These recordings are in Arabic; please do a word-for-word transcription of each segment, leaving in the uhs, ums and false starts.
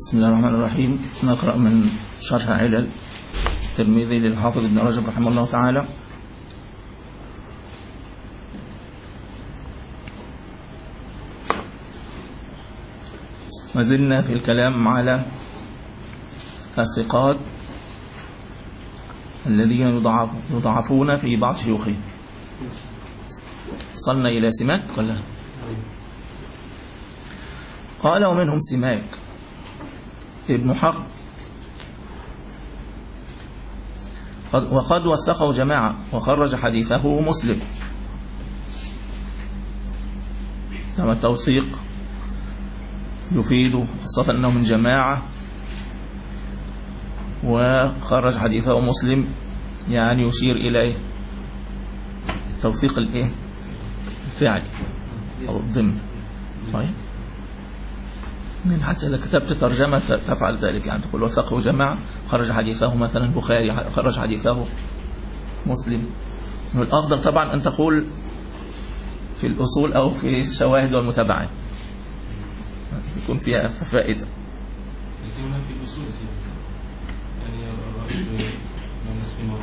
بسم الله الرحمن الرحيم. نقرأ من شرح علل الترمذي للحافظ ابن رجب رحمه الله تعالى. ما زلنا في الكلام على الثقات الذين يضعفون في بعض شيوخهم. وصلنا إلى سماك ولا؟ قال ومنهم سماك ابن حرب وقد وثقه جماعة وخرج حديثه مسلم. كما التوثيق يفيد خاصة أنه من جماعة وخرج حديثه مسلم، يعني يشير إليه التوثيق الايه الفعلي أو الضمن. طيب، حتى إذا كتبت ترجمة تفعل ذلك، يعني تقول وثقه جماعة خرج حديثه مثلا البخاري خرج حديثه مسلم. الأفضل طبعا أن تقول في الأصول أو في الشواهد والمتابعات يكون فيها فائدة. يكون في الأصول يعني الرأي مسلم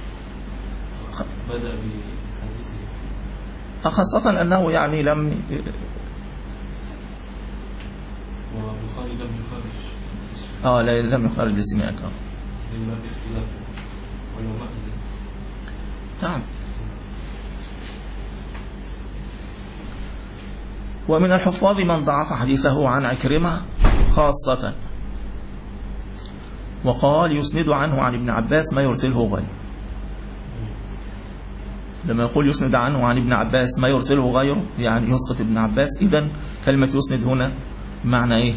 بدأ بحديثه، خاصة أنه يعني لم والبخاري لم يخرج اه لا لم يخرج لسماك اه لما باختلاف علماء. نعم. ومن الحفاظ من ضعف حديثه عن عكرمة خاصة، وقال يسند عنه عن ابن عباس ما يرسله غيره. لما يقول يسند عنه عن ابن عباس ما يرسله غيره يعني يسقط ابن عباس. إذن كلمة يسند هنا معنى ايه؟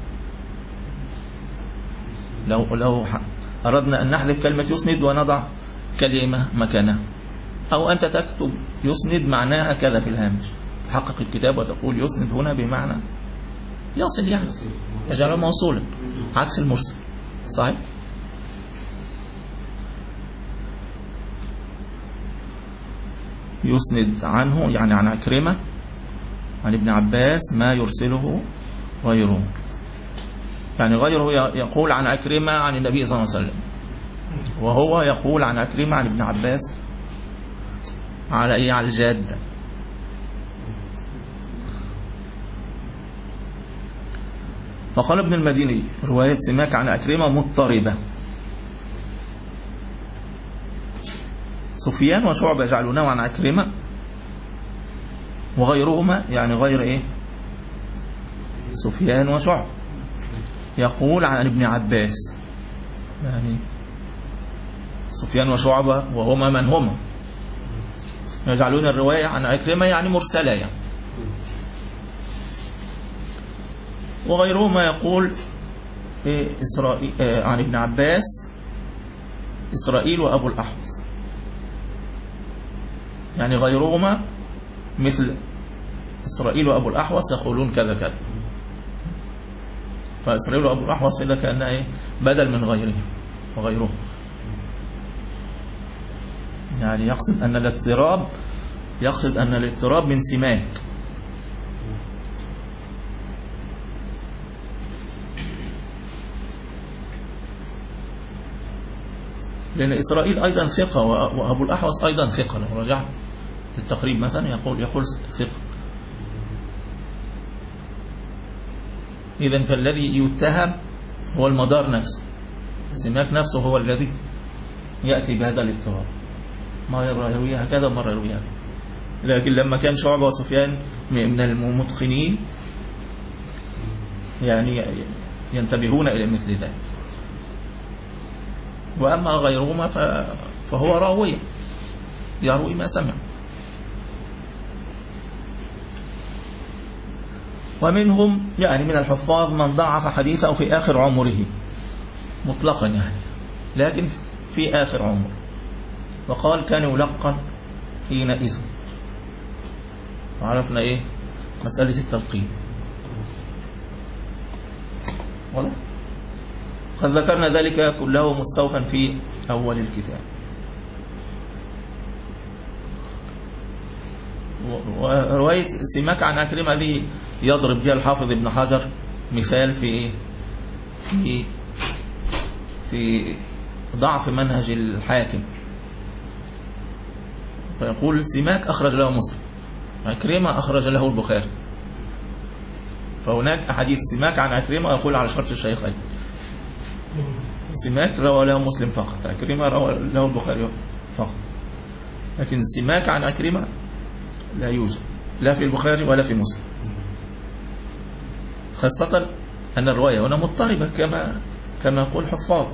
لو لو أردنا أن نحذف كلمة يسند ونضع كلمة مكانها، أو أنت تكتب يسند معناها كذا في الهامش، تحقق الكتاب وتقول يسند هنا بمعنى يصل، يعني يجعله موصولا عكس المرسل. صحيح؟ يسند عنه يعني عن عكرمة عن ابن عباس ما يرسله غيره، يعني غيره يقول عن عكرمة عن النبي صلى الله عليه وسلم، وهو يقول عن عكرمة عن ابن عباس على ايه؟ على الجادة. فقال ابن المديني رواية سماك عن عكرمة مضطربة. سفيان وشعبة يجعلونه عن عكرمة، وغيرهما يعني غير ايه؟ سفيان وشعبة يقول عن ابن عباس، يعني سفيان وشعبة وهما من هما يجعلون الرواية عن عكرمة يعني مرسلة يعني. وغيرهما يقول إيه إسرائيل إيه عن ابن عباس إسرائيل وأبو الأحوص، يعني غيرهما مثل إسرائيل وأبو الأحوص يقولون كذا كذا، فإسرائيل وأبو الأحوص إذا كان إيه بدل من غيره وغيره، يعني يقصد أن الاضطراب يقصد أن الاضطراب من سماك. لأن إسرائيل أيضا ثقة وأبو الأحوص أيضا ثقة، لو رجعت للتقريب مثلا يقول يقول ثقة. إذن فالذي يتهم هو المدار نفسه، سماك نفسه هو الذي يأتي بهذا الاضطراب، مرة يرويها كذا ومرة يرويها كذا. لكن لما كان شعبة وسفيان من المتقنين يعني ينتبهون إلى مثل ذلك. وأما غيرهما فهو راوي يروي ما سمع. ومنهم يعني من الحفاظ من ضعف حديثه في آخر عمره مطلقا، يعني لكن في آخر عمره، وقال كان يلقن حينئذ. وعرفنا إيه مسألة التلقين ولا؟ قد ذكرنا ذلك كله مستوفا في أول الكتاب. ورواية سماك عن عكرمة هذه يضرب بها الحافظ ابن حجر مثال في في في ضعف منهج الحاكم، فيقول سماك أخرج له مسلم، عكرمة أخرج له البخاري، فهناك أحاديث سماك عن عكرمة يقول على شرط الشيخين، سماك روى له مسلم فقط، عكرمة روى له البخاري فقط، لكن سماك عن عكرمة لا يوجد لا في البخاري ولا في مسلم، خاصة أن الرواية هنا مضطربة كما كما يقول حفاظ.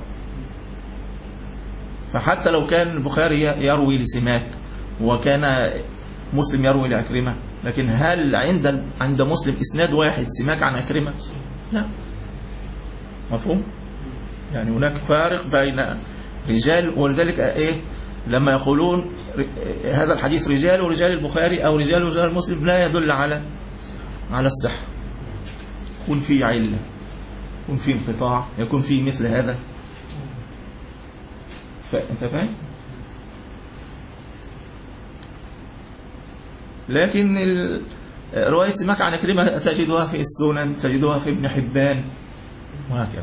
فحتى لو كان البخاري يروي لسماك وكان مسلم يروي لعكرمة، لكن هل عند عند مسلم إسناد واحد سماك عن عكرمة؟ لا. مفهوم؟ يعني هناك فارق بين رجال، ولذلك إيه لما يقولون هذا الحديث رجال ورجال البخاري أو رجال ورجال مسلم لا يدل على على الصحة، يكون في علة، يكون في انقطاع، يكون في مثل هذا. فأنت فاهم؟ لكن رواية سماك عن عكرمة تجدها في السنن، تجدها في ابن حبان وهكذا.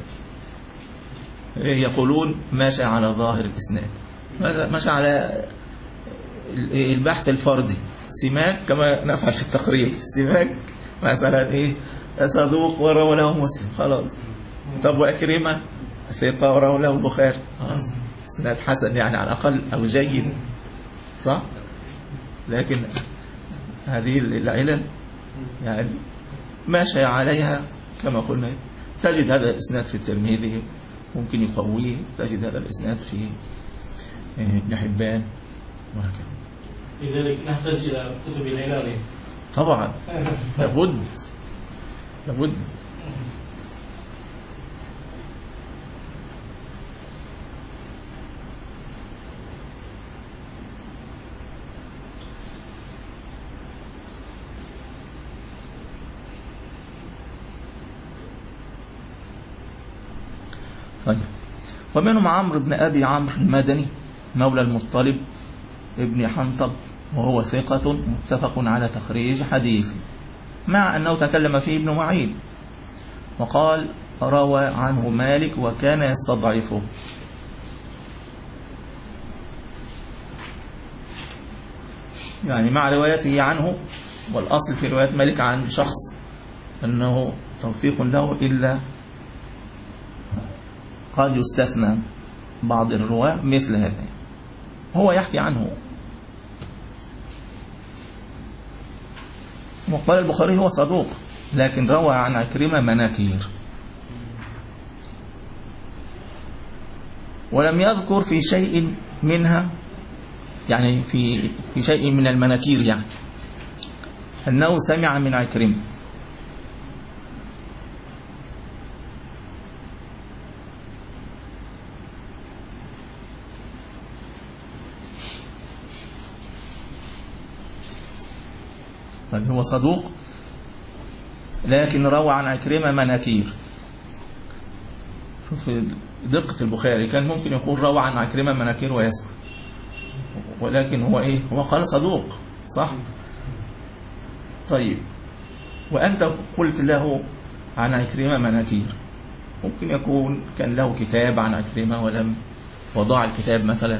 يقولون ماشى على ظاهر الإسناد، ماشى على البحث الفردي. سماك كما نفعل في التقريب، سماك مثلا ايه صدوق وروى له مسلم، خلاص. طب وعكرمة ثقة وروى له البخاري، خلاص اسناد حسن يعني على الأقل أو جيد، صح؟ لكن هذه العلل يعني ماشي عليها كما قلنا. تجد هذا الإسناد في الترمذي ممكن يقويه، تجد هذا الإسناد في ابن حبان وهكذا. لذلك نحتاج إلى كتب العلل طبعا، لابد لابد. طيب، ومنهم عمرو بن أبي عمرو المدني مولى المطلب ابن حنطب، وهو ثقة متفق على تخريج حديثه، مع أنه تكلم فيه ابن معين وقال روى عنه مالك وكان يستضعفه. يعني مع روايته عنه، والأصل في رواية مالك عن شخص أنه توثيق له، إلا قد يستثنى بعض الرواة مثل هذا. هو يحكي عنه، وقال البخاري هو صدوق لكن روى عن عكرمة مناكير، ولم يذكر في شيء منها، يعني في في شيء من المناكير يعني أنه سمع من عكرمة. هو صدوق لكن روى عن عكرمة مناكير. شوف دقة البخاري، كان ممكن يقول روى عن عكرمة مناكير ويسكت، ولكن هو ايه هو قال صدوق، صح؟ طيب، وأنت قلت له عن عكرمة مناكير، ممكن يكون كان له كتاب عن عكرمة ولم وضع الكتاب مثلا،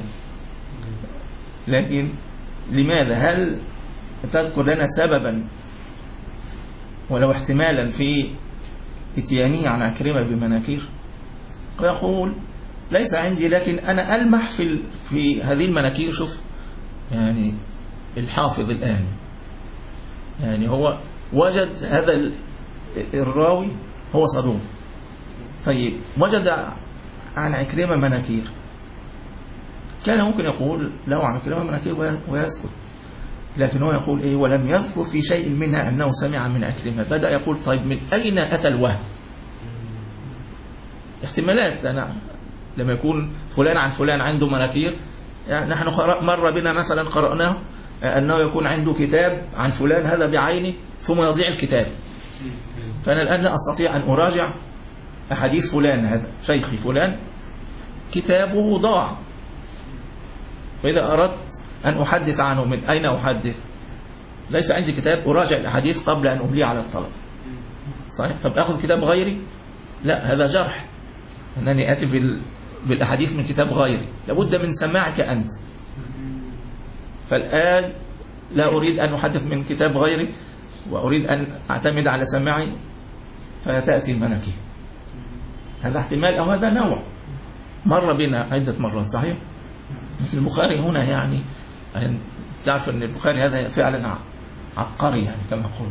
لكن لماذا؟ هل تذكر لنا سببا ولو احتمالا في اتيانه عن عكرمة بمناكير؟ ويقول ليس عندي، لكن أنا ألمح في في هذه المناكير. شوف يعني الحافظ الآن، يعني هو وجد هذا الراوي هو صدوق، طيب وجد عن عكرمة مناكير، كان ممكن يقول له عن عكرمة مناكير ويسكت، لكن هو يقول إيه ولم يذكر في شيء منها أنه سمع من عكرمة. بدأ يقول طيب من أين أتى الوهم؟ احتمالات، أنا لما يكون فلان عن فلان عنده مناكير، يعني نحن مر بنا مثلا قرأناه أنه يكون عنده كتاب عن فلان هذا بعينه ثم يضيع الكتاب، فأنا الآن لا أستطيع أن أراجع أحاديث فلان، هذا شيخي فلان كتابه ضاع، فإذا أردت أن أحدث عنه من أين أحدث؟ ليس عندي كتاب أراجع الأحاديث قبل أن أملي على الطلب، صحيح؟ طب أخذ كتاب غيري؟ لا، هذا جرح، أنني آتي بال... بالأحاديث من كتاب غيري، لابد من سماعك أنت. فالآن لا أريد أن أحدث من كتاب غيري وأريد أن أعتمد على سماعي فتأتي المناكير. هذا احتمال أو هذا نوع مر بنا عدة مرات، صحيح؟ لكن البخاري هنا يعني تعرف أن البخاري هذا فعلا عبقري يعني كما قلت.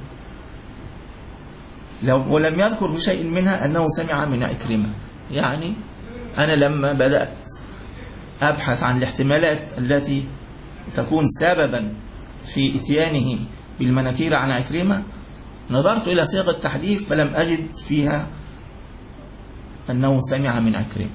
لو ولم يذكر في شيء منها أنه سمع من عكرمة. يعني أنا لما بدأت أبحث عن الاحتمالات التي تكون سببا في إتيانه بالمناكير عن عكرمة، نظرت إلى صيغ التحديث فلم أجد فيها أنه سمع من عكرمة.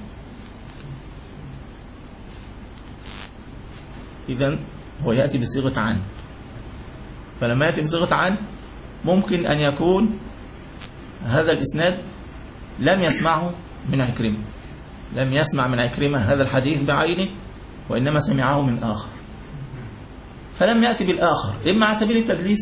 إذن هو يأتي بصيغة عن، فلما يأتي بصيغة عن ممكن أن يكون هذا الإسناد لم يسمعه من عكرمة، لم يسمع من عكرمة هذا الحديث بعينه، وإنما سمعه من آخر، فلم يأتي بالآخر إما على سبيل التدليس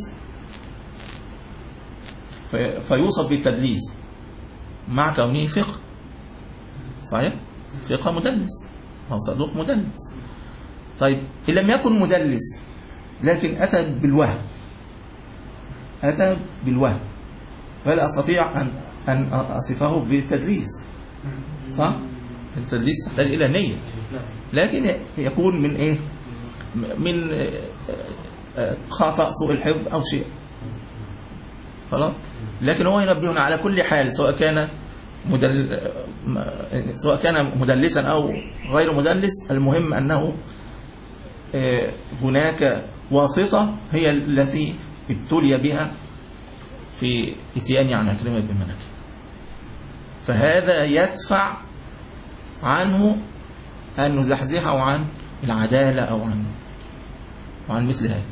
في فيوصف بالتدليس مع كونه ثقة، صحيح؟ ثقة مدلس أو صدوق مدلس. طيب إن لم يكن مدلس لكن أتى بالوهم، أتى بالوهم، فلا أستطيع أن أن أصفه بالتدليس، صح؟ التدليس يحتاج إلى نية، لكن يكون من إيه؟ من خطأ، سوء الحفظ أو شيء، خلاص. لكن هو ينبهنا على كل حال، سواء كان مدل... سواء كان مدلسا أو غير مدلس، المهم أنه هناك واسطة هي التي ابتلي بها في اتيان عن عكرمة بن مناكير، فهذا يدفع عنه أن نزحزحه عن العدالة أو عن وعن مثل هذا.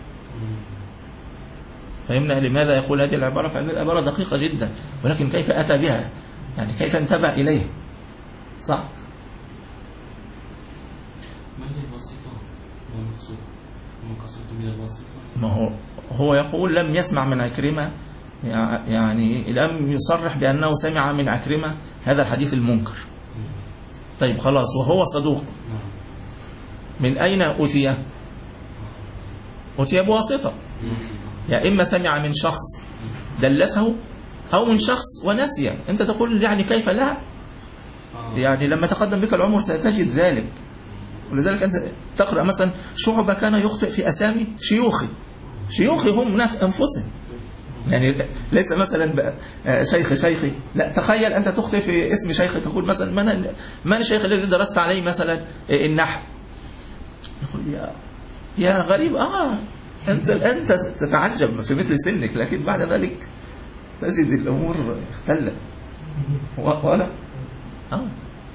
فهمنا لماذا يقول هذه العبارة؟ فهذه العبارة دقيقة جدا، ولكن كيف أتى بها؟ يعني كيف انتبه إليها؟ صح؟ ما هي الواسطة؟ ما المقصود؟ ما قصدت من الواسطة؟ ما هو هو يقول لم يسمع من عكرمة، يعني لم يصرح بأنه سمع من عكرمة هذا الحديث المنكر. طيب خلاص، وهو صدوق، من أين أتي؟ أتي بواسطة، يعني إما سمع من شخص دلسه أو من شخص ونسي. أنت تقول يعني كيف لا؟ يعني لما تقدم بك العمر ستجد ذلك. ولذلك أنت تقرأ مثلا شعبة كان يخطئ في أسامي شيوخي، شيوخي هم أنفسهم، يعني ليس مثلا شيخ شيخي، لا، تخيل أنت تخطئ في اسم شيخ، تقول مثلا من من الشيخ الذي درست عليه مثلا النحو، يقول يا يا غريب، آه أنت أنت تتعجب في مثل سنك، لكن بعد ذلك تجد الأمور اختلت ولا آه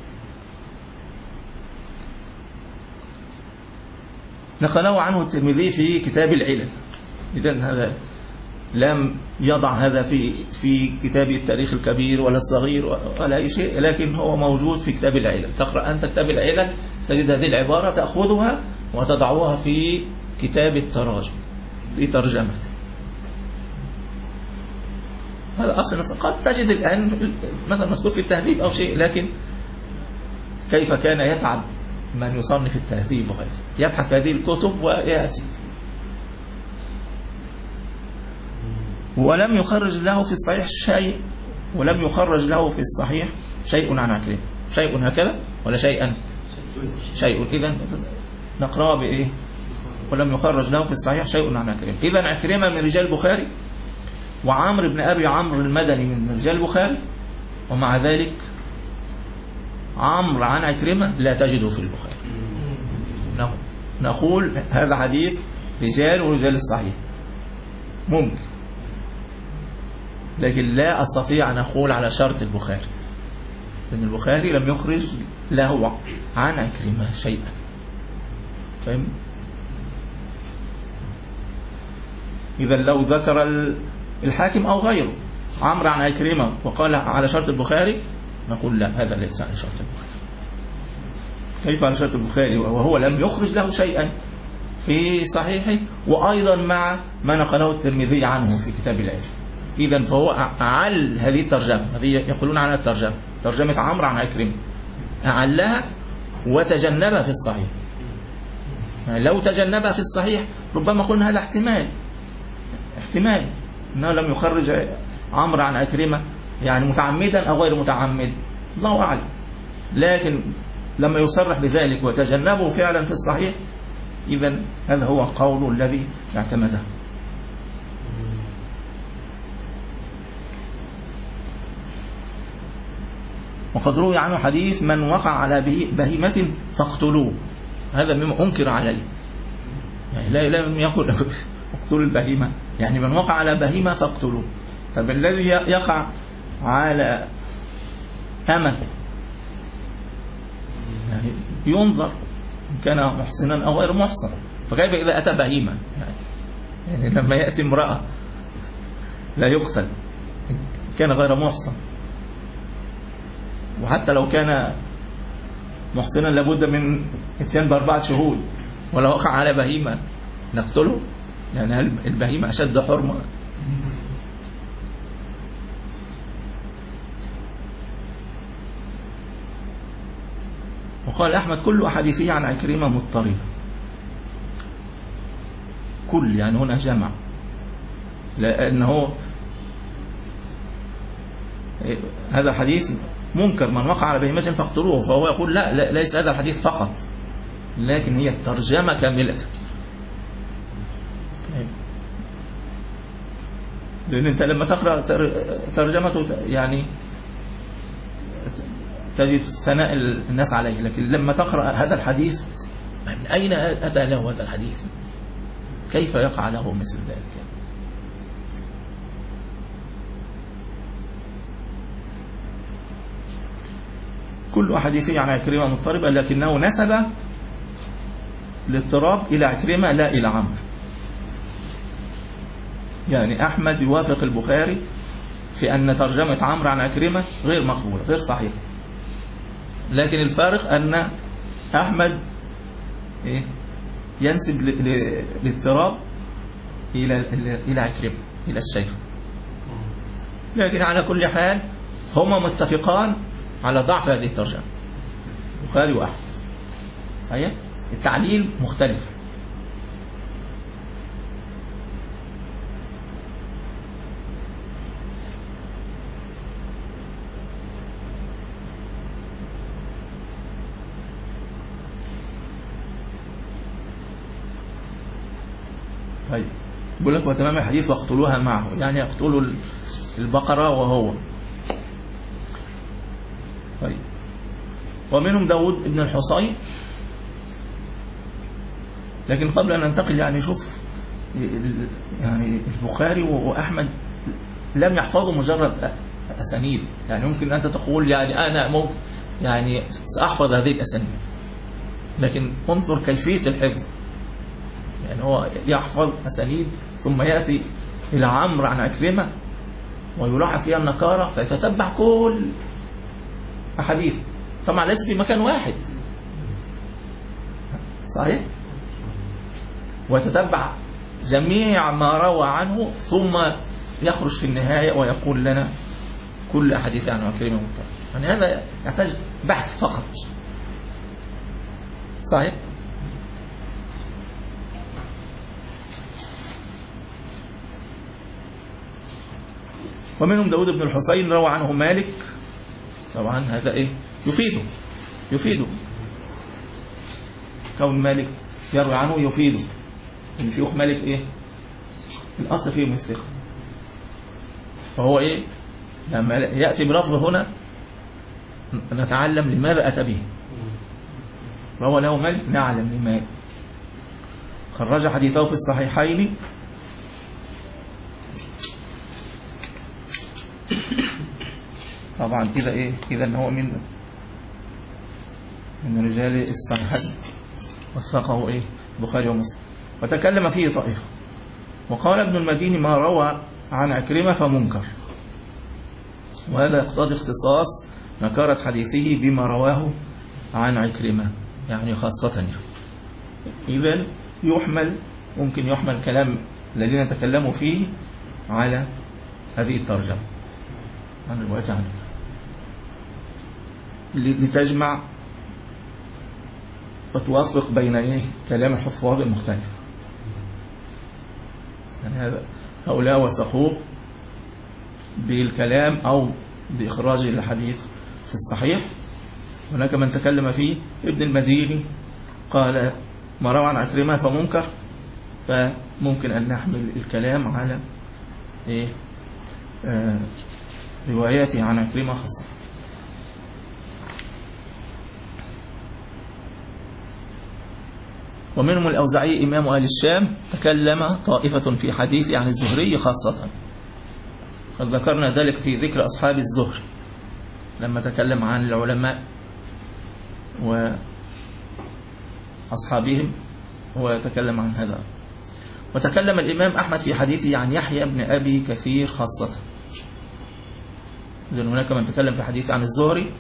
نقله عنه الترمذي في كتاب العلل. إذن هذا لم يضع هذا في في كتاب التاريخ الكبير ولا الصغير ولا أي شيء، لكن هو موجود في كتاب العلل. تقرأ أنت كتاب العلل تجد هذه العبارة، تأخذها وتضعوها في كتاب التراجم في ترجمته. هذا أصلا قد تجد الآن مثلا مذكور في التهذيب أو شيء، لكن كيف كان يتعب من يصنف التهذيب وغيره، يبحث في هذه الكتب ويأتي. ولم يخرج له في الصحيح شيء، ولم يخرج له في الصحيح شيء عن عكرمة، شيء هكذا ولا شيئا؟ شيء. إذن نقرأ بإيه؟ ولم يخرج له في الصحيح شيء عن عكرمة. إذن عكرمة من رجال البخاري، وعمرو بن أبي عمرو المدني من رجال البخاري، ومع ذلك عمرو عن عكرمة لا تجده في البخاري. نقول هذا حديث رجال ورجال الصحيح ممكن، لكن لا أستطيع أن أقول على شرط البخاري، لأن البخاري لم يخرج له عن عكرمة شيئا. فهم؟ إذا لو ذكر الحاكم أو غيره عمرو عن عكرمة وقال على شرط البخاري، نقول لا، هذا ليس على شرط البخاري. كيف على شرط البخاري وهو لم يخرج له شيئا في صحيحه، وأيضا مع ما نقله الترمذي عنه في كتاب العلم؟ إذن فهو أعل هذه الترجمة، هذه يقولون عنها الترجمة، ترجمة عمرو عن عكرمة، أعلها وتجنبها في الصحيح. لو تجنبها في الصحيح ربما قلنا هذا احتمال احتمال انه لم يخرج عمرو عن عكرمة يعني متعمدا او غير متعمد، الله اعلم. لكن لما يصرح بذلك وتجنبه فعلا في الصحيح، اذا هذا هو القول الذي اعتمده. وقد روي عنه حديث من وقع على بهيمة فاقتلوه، هذا مما أنكر عليه، يعني لا لم يقل اقتلوا البهيمة، يعني من وقع على بهيمة فاقتلوه. طب الذي يقع على أمة يعني ينظر إن كان محسنا أو غير محسن، فكيف إذا أتى بهيمة؟ يعني, يعني لما يأتي امرأة لا يقتل كان غير محسن، وحتى لو كان محسنا لابد من اتيان بأربعة شهود، ولو وقع على بهيمة نقتله؟ يعني هل البهيمة أشد حرمة؟ وقال أحمد كل أحاديثه عن عكرمة مضطربة، كل يعني هنا جمع، لأنه هذا الحديث منكر من وقع على بهيمة فاقتلوه، فهو يقول لا, لا ليس هذا الحديث فقط، لكن هي الترجمة كاملة. لأن أنت لما تقرأ ترجمته يعني تجد ثناء الناس عليه، لكن لما تقرأ هذا الحديث من أين أتى له هذا الحديث؟ كيف يقع له مثل ذلك؟ كل أحاديثه عن عكرمة مضطربة، لكنه نسب الاضطراب إلى عكرمة لا إلى عمرو. يعني أحمد يوافق البخاري في أن ترجمة عمرو عن عكرمة غير مقبولة غير صحيحة، لكن الفارق أن أحمد ينسب الاضطراب إلى إلى عكرمة إلى الشيخ. لكن على كل حال هما متفقان على ضعف هذه الترجمة، البخاري وأحمد صحيح، التعليل مختلف. طيب يقول لك وتمام الحديث واقتلوها معه، يعني يقتلوا البقرة وهو. طيب ومنهم داود ابن الحصين. لكن قبل أن ننتقل يعني شوف يعني البخاري وأحمد لم يحفظوا مجرد أسانيد، يعني ممكن أنت تقول يعني أنا ممكن يعني سأحفظ هذه الأسانيد، لكن انظر كيفية الحفظ. يعني هو يحفظ أسانيد ثم يأتي إلى عمرو عن عكرمة ويلاحظ فيها النكارة فيتتبع كل أحاديث، طبعا ليس في مكان واحد صحيح، ويتتبع جميع ما روى عنه ثم يخرج في النهاية ويقول لنا كل أحاديث عن عكرمة مضطربة. يعني هذا يحتاج بحث فقط صحيح. ومنهم داود بن الحصين روى عنه مالك، طبعا هذا ايه يفيده يفيده كون مالك يروي عنه يفيده ان شيوخ مالك ايه الاصل فيه الثقة، فهو ايه لما يأتي بلفظ هنا نتعلم لماذا أتى به. روى له مالك نعلم لماذا. خرج حديثه في الصحيحين طبعا كده ايه اذا هو من من رجال الصحيحين وثقه ايه البخاري ومسلم. وتكلم فيه طائفة وقال ابن المديني ما روى عن عكرمة فمنكر، وهذا يقتضي اختصاص نكارة حديثه بما رواه عن عكرمة يعني خاصة يعني. إذن يحمل ممكن يحمل كلام الذين تكلموا فيه على هذه الترجمة عن الرواية عنه. لتجمع وتوافق بين إيه كلام الحفاظ المختلف. يعني هذا هؤلاء وثقوه بالكلام أو بإخراج الحديث في الصحيح. هناك من تكلم فيه ابن المديني قال ما روى عن عكرمة فمنكر، فممكن أن نحمل الكلام على إيه آه رواياته عن عكرمة خاصة. ومنهم الأوزاعي إمام أهل الشام تكلم طائفة في حديث عن الزهري خاصة، قد ذكرنا ذلك في ذكر أصحاب الزهري لما تكلم عن العلماء وأصحابهم وتكلم عن هذا. وتكلم الإمام أحمد في حديثه عن يحيى بن أبي كثير خاصة. إذن هناك من تكلم في حديث عن الزهري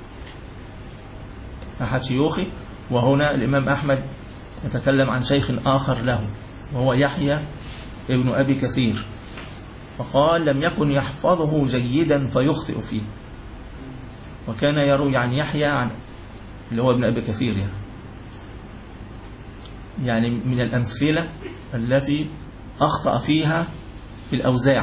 أحد شيوخه، وهنا الإمام أحمد يتكلم عن شيخ آخر له وهو يحيى ابن أبي كثير، فقال لم يكن يحفظه جيدا فيخطئ فيه، وكان يروي عن يحيى عن اللي هو ابن أبي كثير يعني, يعني من الأمثلة التي أخطأ فيها في الأوزاع.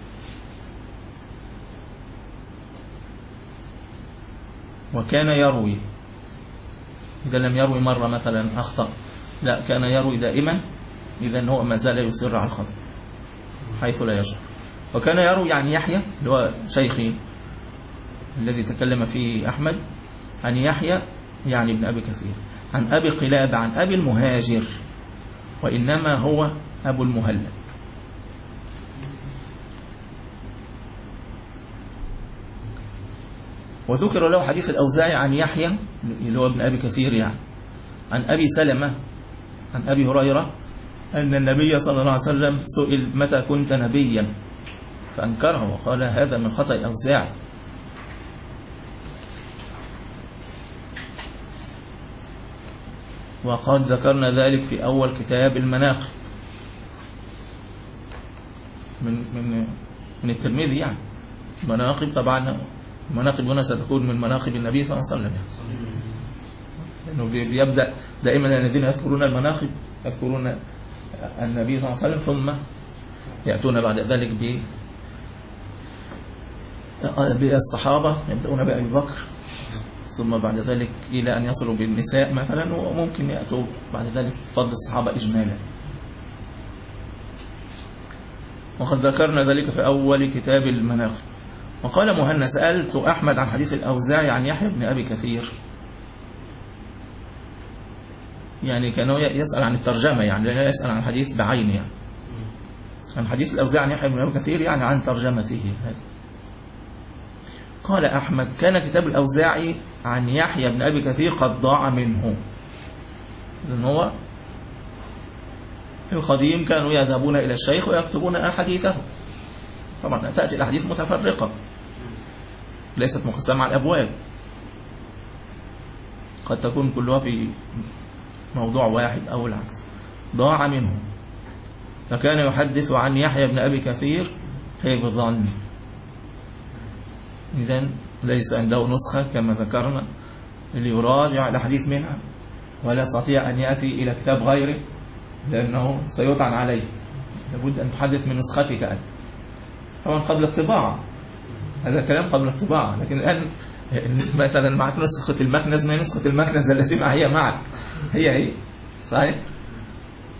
وكان يروي إذا لم يروي مرة مثلا أخطأ، لا كان يروي دائما، إذا هو ما زال يصر على الخطأ حيث لا يشعر. وكان يروي عن يحيى اللي هو شيخي الذي تكلم فيه أحمد عن يحيى يعني ابن أبي كثير عن أبي قلابة عن أبي المهاجر، وإنما هو أبو المهلب. وذكر له حديث الأوزاعي عن يحيى اللي هو ابن أبي كثير يعني عن أبي سلمة عن أبي هريرة أن النبي صلى الله عليه وسلم سئل متى كنت نبيا فأنكره وقال هذا من خطأ الأوزاعي. وقد ذكرنا ذلك في أول كتاب المناقب من من من الترمذي يعني. مناقب طبعا المناقب هنا ستكون من مناقب النبي صلى الله عليه وسلم يعني. لأنه بيبدأ دائما الذين يذكرون المناقب يذكرون النبي صلى الله عليه وسلم، ثم يأتون بعد ذلك ب بالصحابة، يبدأون بأبي بكر ثم بعد ذلك إلى أن يصلوا بالنساء مثلا، وممكن يأتوا بعد ذلك فضل الصحابة إجمالا. وقد ذكرنا ذلك في أول كتاب المناقب. وقال مهنا سألت أحمد عن حديث الأوزاعي عن يحيى بن أبي كثير، يعني كانوا يسأل عن الترجمة يعني لا يسأل عن حديث بعينه يعني. عن حديث الأوزاعي عن يحيى بن أبي كثير يعني عن ترجمته هذه. قال أحمد كان كتاب الأوزاعي عن يحيى بن أبي كثير قد ضاع منه، لأن هو القديم كانوا يذهبون إلى الشيخ ويكتبون أحاديثه. طبعا تأتي الأحاديث متفرقة ليست مقسمة على الأبواب، قد تكون كلها في موضوع واحد أو العكس. ضاع منه فكان يحدث عن يحيى بن أبي كثير كيف ظن، إذن ليس عنده نسخة كما ذكرنا اللي يراجع الحديث منها، ولا يستطيع أن يأتي إلى كتاب غيره لأنه سيطعن عليه، لابد أن تحدث من نسختك أنت. طبعا قبل الطباعة، هذا كلام قبل الطباعة، لكن الآن مثلا معك نسخة المكنز ما نسخة المكنز التي معي معك هي هي صحيح.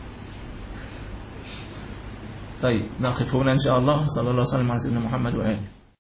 طيب نقف هنا إن شاء الله. صلى الله عليه وسلم على سيدنا محمد وآله.